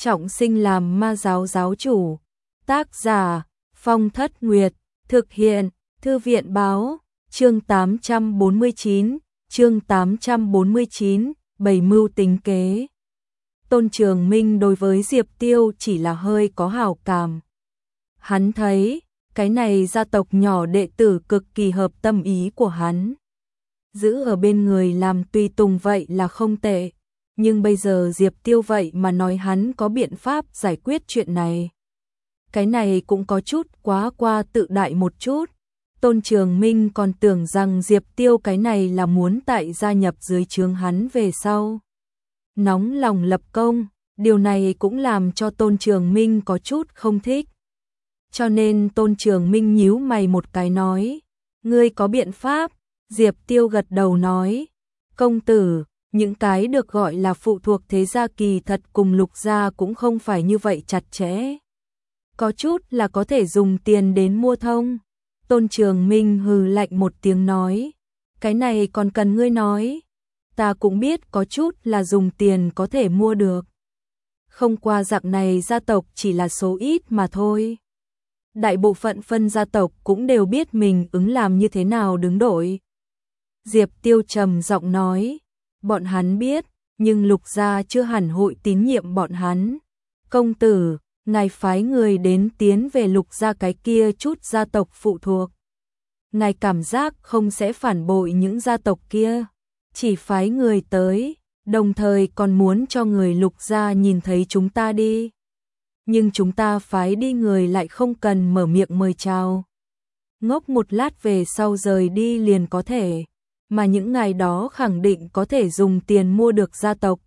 trọng sinh làm ma giáo giáo chủ. Tác giả Phong Thất Nguyệt, thực hiện Thư viện báo, chương 849, Bày mưu tính kế. Tôn Trường Minh đối với Diệp Tiêu chỉ là hơi có hảo cảm. Hắn thấy, cái này gia tộc nhỏ đệ tử cực kỳ hợp tâm ý của hắn. Giữ ở bên người làm tùy tùng vậy là không tệ, nhưng bây giờ Diệp Tiêu vậy mà nói hắn có biện pháp giải quyết chuyện này. Cái này cũng có chút quá qua tự đại một chút. Tôn Trường Minh còn tưởng rằng Diệp Tiêu cái này là muốn tại gia nhập dưới trướng hắn về sau. Nóng lòng lập công, điều này cũng làm cho Tôn Trường Minh có chút không thích. Cho nên Tôn Trường Minh nhíu mày một cái nói, ngươi có biện pháp? Diệp Tiêu gật đầu nói, công tử, những cái được gọi là phụ thuộc thế gia kỳ thật cùng Lục gia cũng không phải như vậy chặt chẽ. Có chút là có thể dùng tiền đến mua thông. Tôn Trường Minh hừ lạnh một tiếng nói, cái này còn cần ngươi nói, ta cũng biết có chút là dùng tiền có thể mua được. Không qua dạng này gia tộc chỉ là số ít mà thôi. Đại bộ phận phân gia tộc cũng đều biết mình ứng làm như thế nào đứng đội. Diệp Tiêu trầm giọng nói, bọn hắn biết, nhưng Lục gia chưa hẳn hội tín nhiệm bọn hắn. Công tử, ngài phái người đến tiến về Lục gia cái kia chút gia tộc phụ thuộc. Ngài cảm giác không sẽ phản bội những gia tộc kia, chỉ phái người tới, đồng thời còn muốn cho người Lục gia nhìn thấy chúng ta đi. Nhưng chúng ta phái đi người lại không cần mở miệng mời chào. Ngốc một lát về sau rời đi liền có thể, mà những ngày đó khẳng định có thể dùng tiền mua được gia tộc.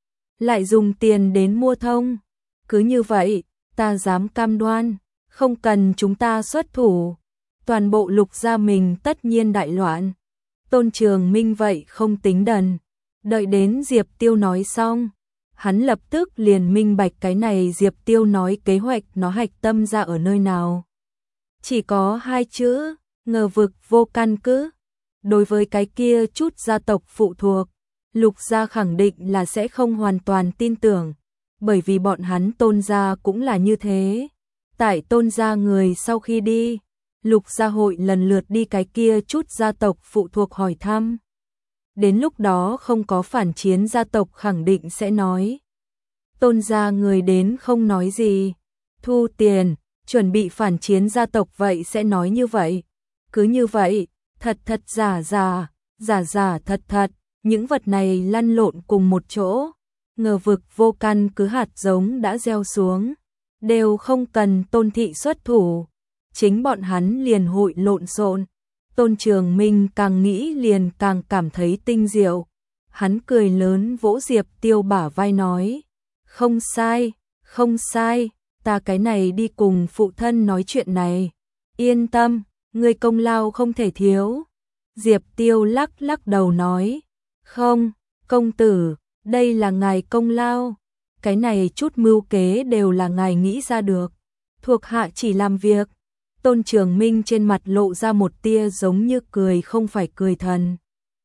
Lại dùng tiền đến mua thông. Cứ như vậy, ta dám cam đoan, không cần chúng ta xuất thủ, toàn bộ Lục gia mình tất nhiên đại loạn. Tôn Trường Minh vậy không tính đần, đợi đến Diệp Tiêu nói xong, hắn lập tức liền minh bạch cái này Diệp Tiêu nói kế hoạch nó hạch tâm ra ở nơi nào. Chỉ có hai chữ, ngờ vực vô căn cứ. Đối với cái kia chút gia tộc phụ thuộc, Lục gia khẳng định là sẽ không hoàn toàn tin tưởng, bởi vì bọn hắn Tôn gia cũng là như thế. Tại Tôn gia người sau khi đi, Lục gia hội lần lượt đi cái kia chút gia tộc phụ thuộc hỏi thăm. Đến lúc đó không có phản chiến gia tộc khẳng định sẽ nói. Tôn gia người đến không nói gì, thu tiền, chuẩn bị phản chiến gia tộc vậy sẽ nói như vậy. Cứ như vậy, thật thật giả giả, giả giả thật thật, những vật này lăn lộn cùng một chỗ. Ngờ vực vô căn cứ hạt giống đã gieo xuống, đều không cần Tôn thị xuất thủ, chính bọn hắn liền hội lộn xộn. Tôn Trường Minh càng nghĩ liền càng cảm thấy tinh diệu. Hắn cười lớn vỗ Diệp Tiêu bả vai nói, không sai, không sai, ta cái này đi cùng phụ thân nói chuyện này. Yên tâm, ngươi công lao không thể thiếu. Diệp Tiêu lắc lắc đầu nói, không, công tử, đây là ngài công lao. Cái này chút mưu kế đều là ngài nghĩ ra được. Thuộc hạ chỉ làm việc. Tôn Trường Minh trên mặt lộ ra một tia giống như cười không phải cười thần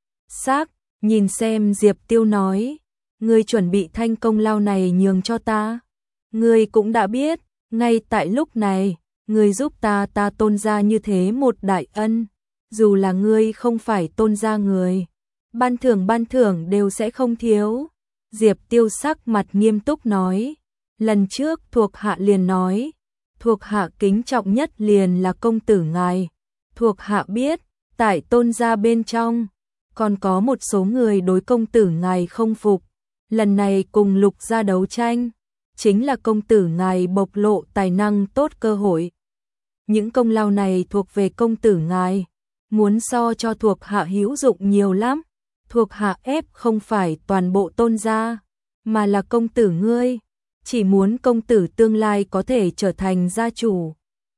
sắc, nhìn xem Diệp Tiêu nói, ngươi chuẩn bị thanh công lao này nhường cho ta. Ngươi cũng đã biết, ngay tại lúc này, ngươi giúp ta Tôn gia như thế một đại ân, dù là ngươi không phải Tôn gia người, ban thưởng đều sẽ không thiếu. Diệp Tiêu sắc mặt nghiêm túc nói, lần trước thuộc hạ liền nói, thuộc hạ kính trọng nhất liền là công tử ngài. Thuộc hạ biết, tại Tôn gia bên trong, còn có một số người đối công tử ngài không phục. Lần này cùng Lục gia đấu tranh, chính là công tử ngài bộc lộ tài năng tốt cơ hội. Những công lao này thuộc về công tử ngài, muốn so cho thuộc hạ hữu dụng nhiều lắm. Thuộc hạ ép không phải toàn bộ Tôn gia, mà là công tử ngươi. Chỉ muốn công tử tương lai có thể trở thành gia chủ.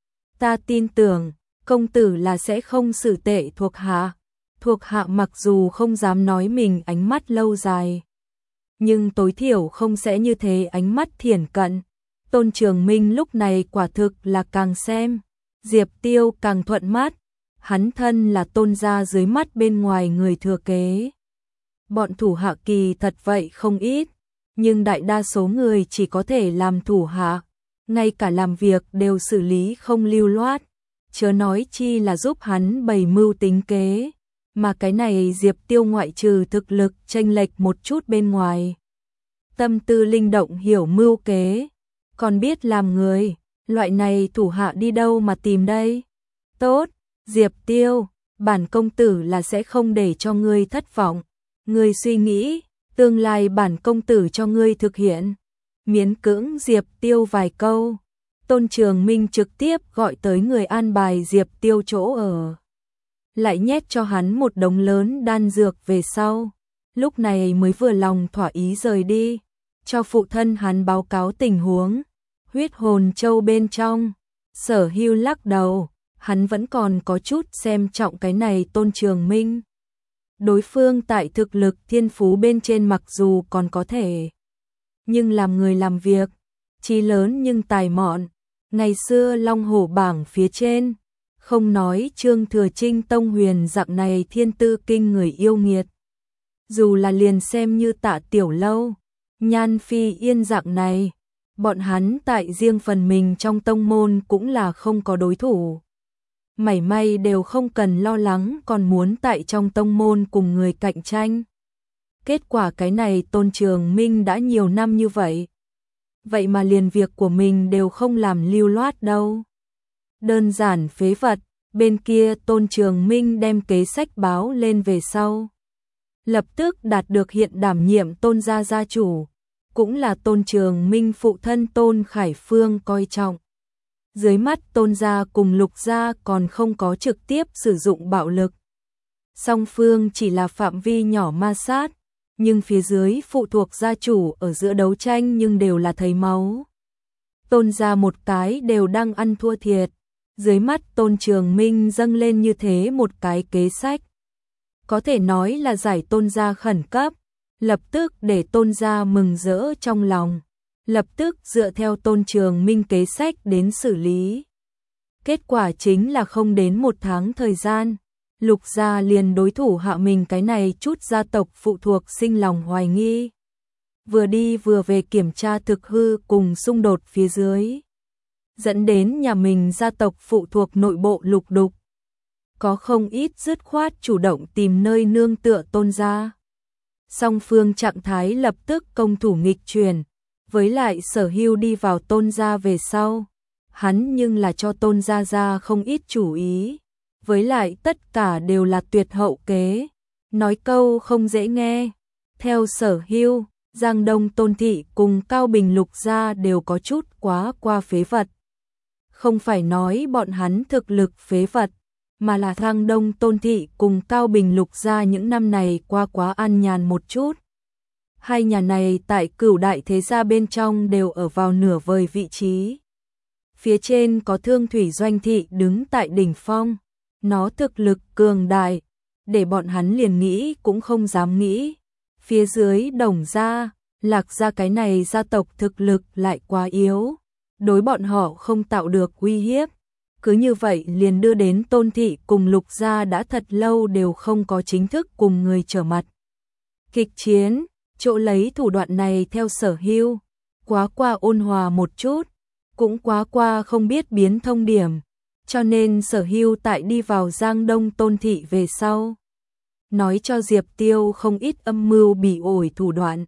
Ta tin tưởng, công tử là sẽ không xử tệ thuộc hạ. Thuộc hạ mặc dù không dám nói mình ánh mắt lâu dài, nhưng tối thiểu không sẽ như thế ánh mắt thiển cận. Tôn Trường Minh lúc này quả thực là càng xem, Diệp Tiêu càng thuận mắt. Hắn thân là Tôn gia dưới mắt bên ngoài người thừa kế. Bọn thủ hạ kỳ thật vậy không ít, nhưng đại đa số người chỉ có thể làm thủ hạ, ngay cả làm việc đều xử lý không lưu loát, chớ nói chi là giúp hắn bày mưu tính kế, mà cái này Diệp Tiêu ngoại trừ thực lực chênh lệch một chút bên ngoài, tâm tư linh động hiểu mưu kế, còn biết làm người, loại này thủ hạ đi đâu mà tìm đây? Tốt, Diệp Tiêu, bản công tử là sẽ không để cho ngươi thất vọng, ngươi suy nghĩ, tương lai bản công tử cho ngươi thực hiện. Miễn cưỡng Diệp Tiêu vài câu, Tôn Trường Minh trực tiếp gọi tới người an bài Diệp Tiêu chỗ ở, lại nhét cho hắn một đống lớn đan dược về sau, lúc này mới vừa lòng thỏa ý rời đi, cho phụ thân hắn báo cáo tình huống. Huyết hồn châu bên trong, Sở Hưu lắc đầu, hắn vẫn còn có chút xem trọng cái này Tôn Trường Minh. Đối phương tại thực lực thiên phú bên trên mặc dù còn có thể, nhưng làm người làm việc, chí lớn nhưng tài mọn, ngày xưa Long Hổ bảng phía trên, không nói Trương Thừa Trinh Tông Huyền dạng này thiên tư kinh người yêu nghiệt. Dù là liền xem như Tạ Tiểu Lâu, Nhan Phi Yên dạng này, bọn hắn tại riêng phần mình trong tông môn cũng là không có đối thủ. Mảy may đều không cần lo lắng còn muốn tại trong tông môn cùng người cạnh tranh. Kết quả cái này Tôn Trường Minh đã nhiều năm như vậy. Vậy mà liền việc của mình đều không làm lưu loát đâu. Đơn giản phế vật, bên kia Tôn Trường Minh đem kế sách báo lên về sau. Lập tức đạt được hiện đảm nhiệm Tôn gia gia chủ, cũng là Tôn Trường Minh phụ thân Tôn Khải Phương coi trọng. Dưới mắt Tôn gia cùng Lục gia còn không có trực tiếp sử dụng bạo lực. Song phương chỉ là phạm vi nhỏ ma sát, nhưng phía dưới phụ thuộc gia chủ ở giữa đấu tranh nhưng đều là thấy máu. Tôn gia một cái đều đang ăn thua thiệt, dưới mắt Tôn Trường Minh dâng lên như thế một cái kế sách. Có thể nói là giải Tôn gia khẩn cấp, lập tức để Tôn gia mừng rỡ trong lòng, lập tức dựa theo Tôn Trường Minh kế sách đến xử lý. Kết quả chính là không đến một tháng thời gian, Lục gia liền đối thủ hạ mình cái này chút gia tộc phụ thuộc sinh lòng hoài nghi. Vừa đi vừa về kiểm tra thực hư cùng xung đột phía dưới, dẫn đến nhà mình gia tộc phụ thuộc nội bộ lục đục. Có không ít dứt khoát chủ động tìm nơi nương tựa Tôn gia. Song phương trạng thái lập tức công thủ nghịch chuyển, với lại Sở Hưu đi vào Tôn gia về sau, hắn nhưng là cho Tôn gia ra không ít chủ ý, với lại tất cả đều là tuyệt hậu kế, nói câu không dễ nghe. Theo Sở Hưu, Giang Đông Tôn thị cùng Cao Bình Lục gia đều có chút quá qua phế vật. Không phải nói bọn hắn thực lực phế vật, mà là Giang Đông Tôn thị cùng Cao Bình Lục gia những năm này qua quá an nhàn một chút. Hai nhà này tại Cửu đại thế gia bên trong đều ở vào nửa vời vị trí. Phía trên có Thương Thủy Doanh thị đứng tại đỉnh phong, nó thực lực cường đại, để bọn hắn liền nghĩ cũng không dám nghĩ. Phía dưới Đồng gia, Lạc gia cái này gia tộc thực lực lại quá yếu, đối bọn họ không tạo được uy hiếp. Cứ như vậy liền đưa đến Tôn thị cùng Lục gia đã thật lâu đều không có chính thức cùng người trở mặt. Kịch chiến, chỗ lấy thủ đoạn này theo Sở Hưu, quá qua ôn hòa một chút, cũng quá qua không biết biến thông điểm, cho nên Sở Hưu tại đi vào Giang Đông Tôn thị về sau, nói cho Diệp Tiêu không ít âm mưu bỉ ổi thủ đoạn,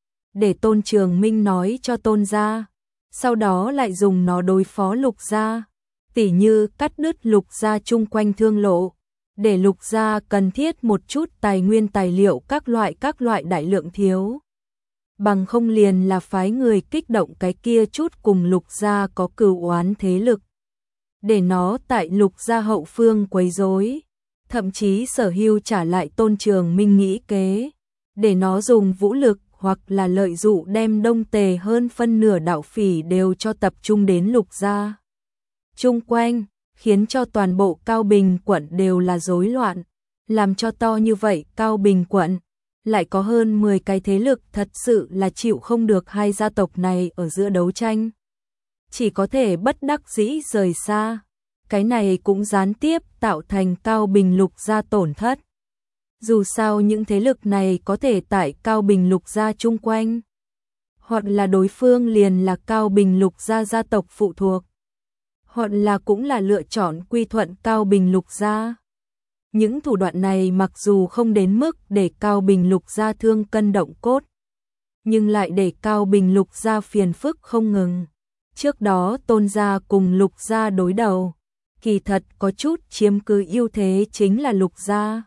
để Tôn Trường Minh nói cho Tôn gia, sau đó lại dùng nó đối phó Lục gia, tỉ như cắt đứt Lục gia chung quanh thương lộ, để Lục gia cần thiết một chút tài nguyên tài liệu các loại đại lượng thiếu. Bằng không liền là phái người kích động cái kia chút cùng Lục gia có cừu oán thế lực, để nó tại Lục gia hậu phương quấy rối. Thậm chí Sở Hưu trả lại Tôn Trường Minh nghĩ kế, để nó dùng vũ lực hoặc là lợi dụ đem Đông Tề hơn phân nửa đạo phỉ đều cho tập trung đến Lục gia chung quanh, khiến cho toàn bộ Cao Bình quận đều là rối loạn, làm cho to như vậy Cao Bình quận lại có hơn 10 cái thế lực, thật sự là chịu không được hai gia tộc này ở giữa đấu tranh, chỉ có thể bất đắc dĩ rời xa. Cái này cũng gián tiếp tạo thành Cao Bình Lục gia tổn thất. Dù sao những thế lực này có thể tại Cao Bình Lục gia chung quanh hoặc là đối phương liền là Cao Bình Lục gia gia tộc phụ thuộc, hoặc là cũng là lựa chọn quy thuận Cao Bình Lục gia. Những thủ đoạn này mặc dù không đến mức để Cao Bình Lục gia thương cân động cốt, nhưng lại để Cao Bình Lục gia phiền phức không ngừng. Trước đó Tôn gia cùng Lục gia đối đầu, kỳ thật có chút chiếm cứ ưu thế chính là Lục gia.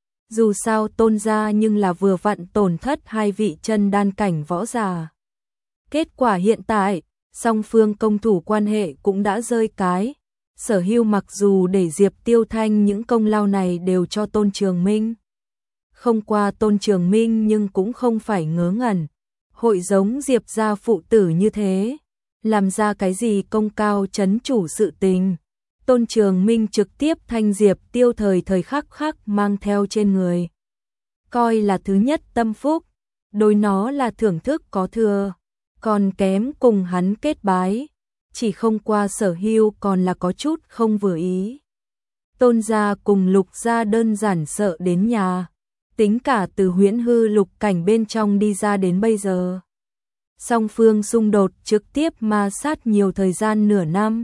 Dù sao Tôn gia nhưng là vừa vặn tổn thất hai vị chân đan cảnh võ giả. Kết quả hiện tại, song phương công thủ quan hệ cũng đã rơi cái. Sở Hưu mặc dù để Diệp Tiêu Thanh những công lao này đều cho Tôn Trường Minh. Không qua Tôn Trường Minh nhưng cũng không phải ngớ ngẩn. Hội giống Diệp gia phụ tử như thế, làm ra cái gì công cao chấn chủ sự tình. Tôn Trường Minh trực tiếp thanh Diệp Tiêu thời khắc khắc mang theo trên người. Coi là thứ nhất tâm phúc, đối nó là thưởng thức có thừa, còn kém cùng hắn kết bái. Chỉ không qua Sở Hưu còn là có chút không vừa ý. Tôn gia cùng Lục gia đơn giản sợ đến nhà, tính cả từ huyễn hư lục cảnh bên trong đi ra đến bây giờ. Song phương xung đột trực tiếp ma sát nhiều thời gian nửa năm.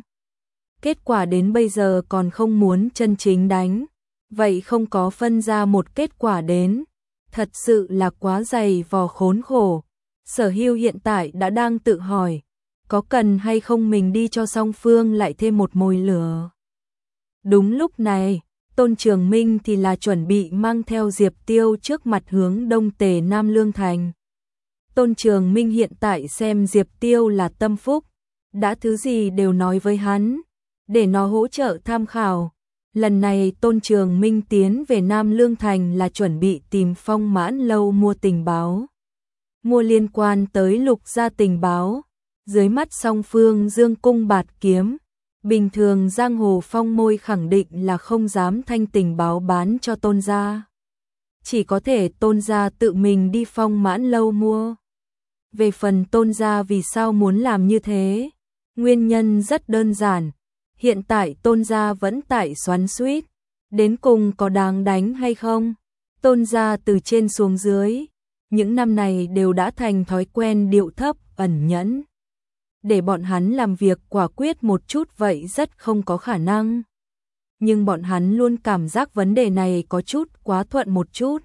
Kết quả đến bây giờ còn không muốn chân chính đánh, vậy không có phân ra một kết quả đến. Thật sự là quá dày vò khốn khổ. Sở Hưu hiện tại đã đang tự hỏi, có cần hay không mình đi cho song phương lại thêm một mồi lửa. Đúng lúc này, Tôn Trường Minh thì là chuẩn bị mang theo Diệp Tiêu trước mặt hướng Đông Tề Nam Lương Thành. Tôn Trường Minh hiện tại xem Diệp Tiêu là tâm phúc, đã thứ gì đều nói với hắn, để nó hỗ trợ tham khảo. Lần này Tôn Trường Minh tiến về Nam Lương Thành là chuẩn bị tìm Phong Mãn Lâu mua tình báo. Mua liên quan tới Lục gia tình báo, dưới mắt song phương dương cung bạt kiếm. Bình thường giang hồ phong môi khẳng định là không dám thanh tình báo bán cho Tôn gia. Chỉ có thể Tôn gia tự mình đi Phong Mãn Lâu mua. Về phần Tôn gia vì sao muốn làm như thế? Nguyên nhân rất đơn giản. Hiện tại Tôn gia vẫn tại xoắn xuýt, đến cùng có đáng đánh hay không? Tôn gia từ trên xuống dưới, những năm này đều đã thành thói quen điệu thấp, ẩn nhẫn. Để bọn hắn làm việc quả quyết một chút vậy rất không có khả năng. Nhưng bọn hắn luôn cảm giác vấn đề này có chút quá thuận một chút.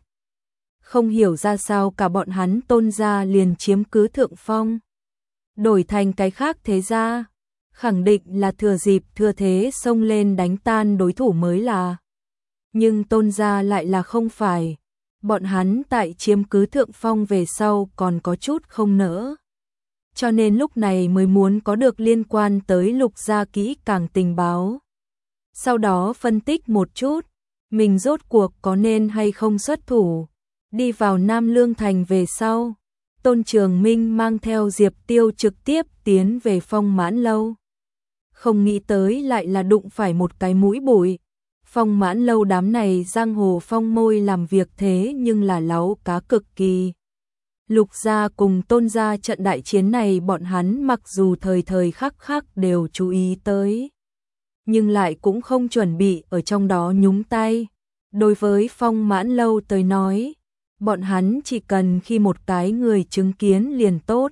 Không hiểu ra sao cả bọn hắn Tôn gia liền chiếm cứ thượng phong. Đổi thành cái khác thế gia, khẳng định là thừa dịp thừa thế xông lên đánh tan đối thủ mới là. Nhưng Tôn gia lại là không phải. Bọn hắn tại chiếm cứ thượng phong về sau còn có chút không nỡ. Cho nên lúc này mới muốn có được liên quan tới Lục gia kỹ càng tình báo. Sau đó phân tích một chút, mình rốt cuộc có nên hay không xuất thủ. Đi vào Nam Lương Thành về sau, Tôn Trường Minh mang theo Diệp Tiêu trực tiếp tiến về Phong Mãn Lâu. Không nghĩ tới lại là đụng phải một cái mũi bụi. Phong Mãn Lâu đám này giang hồ phong môi làm việc thế nhưng là láu cá cực kỳ. Lục gia cùng Tôn gia trận đại chiến này bọn hắn mặc dù thời khắc khắc đều chú ý tới, nhưng lại cũng không chuẩn bị ở trong đó nhúng tay. Đối với Phong Mãn Lâu tới nói, bọn hắn chỉ cần khi một cái người chứng kiến liền tốt.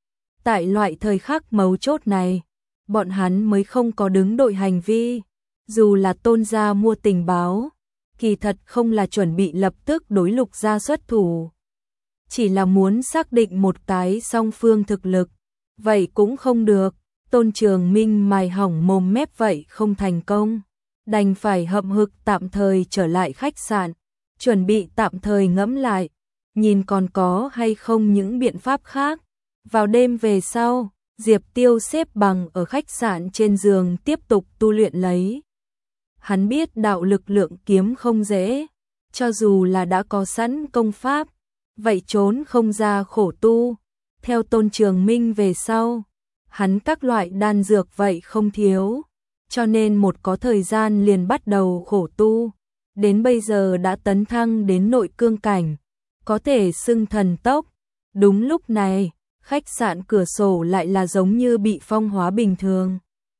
Tại loại thời khắc mấu chốt này, bọn hắn mới không có đứng đội hành vi. Dù là Tôn gia mua tình báo, kỳ thật không là chuẩn bị lập tức đối Lục gia xuất thủ. Chỉ là muốn xác định một cái song phương thực lực, vậy cũng không được. Tôn Trường Minh mài hỏng mồm mép vậy không thành công, đành phải hậm hực tạm thời trở lại khách sạn, chuẩn bị tạm thời ngẫm lại, nhìn còn có hay không những biện pháp khác. Vào đêm về sau, Diệp Tiêu xếp bằng ở khách sạn trên giường tiếp tục tu luyện lấy. Hắn biết đạo lực lượng kiếm không dễ, cho dù là đã có sẵn công pháp, vậy trốn không ra khổ tu. Theo Tôn Trường Minh về sau, hắn các loại đan dược vậy không thiếu, cho nên một có thời gian liền bắt đầu khổ tu. Đến bây giờ đã tấn thăng đến nội cương cảnh, có thể xưng thần tốc. Đúng lúc này, khách sạn cửa sổ lại là giống như bị phong hóa bình thường.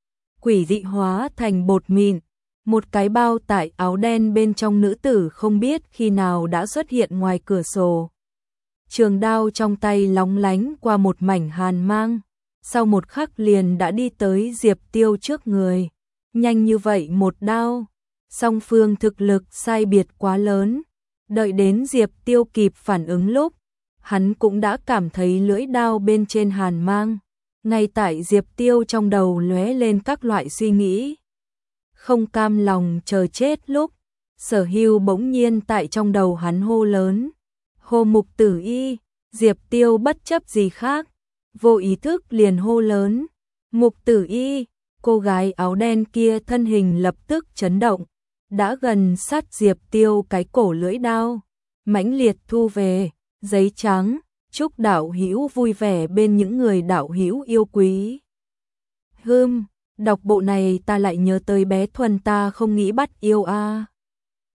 Quỷ dị hóa thành bột mịn, một cái bao tải áo đen bên trong nữ tử không biết khi nào đã xuất hiện ngoài cửa sổ. Trường đao trong tay lóng lánh qua một mảnh hàn mang, sau một khắc liền đã đi tới Diệp Tiêu trước người. Nhanh như vậy một đao, song phương thực lực sai biệt quá lớn. Đợi đến Diệp Tiêu kịp phản ứng lúc, hắn cũng đã cảm thấy lưỡi đao bên trên hàn mang. Ngay tại Diệp Tiêu trong đầu lóe lên các loại suy nghĩ, không cam lòng chờ chết lúc, Sở Hưu bỗng nhiên tại trong đầu hắn hô lớn. Hô Mục Tử Y, Diệp Tiêu bất chấp gì khác, vô ý thức liền hô lớn. Mục Tử Y, cô gái áo đen kia thân hình lập tức chấn động, đã gần sát Diệp Tiêu cái cổ lưỡi đao, mãnh liệt thu về, giấy trắng, chúc đạo hữu vui vẻ bên những người đạo hữu yêu quý. Đọc bộ này ta lại nhớ tới bé Thuần ta không nghĩ bắt yêu a.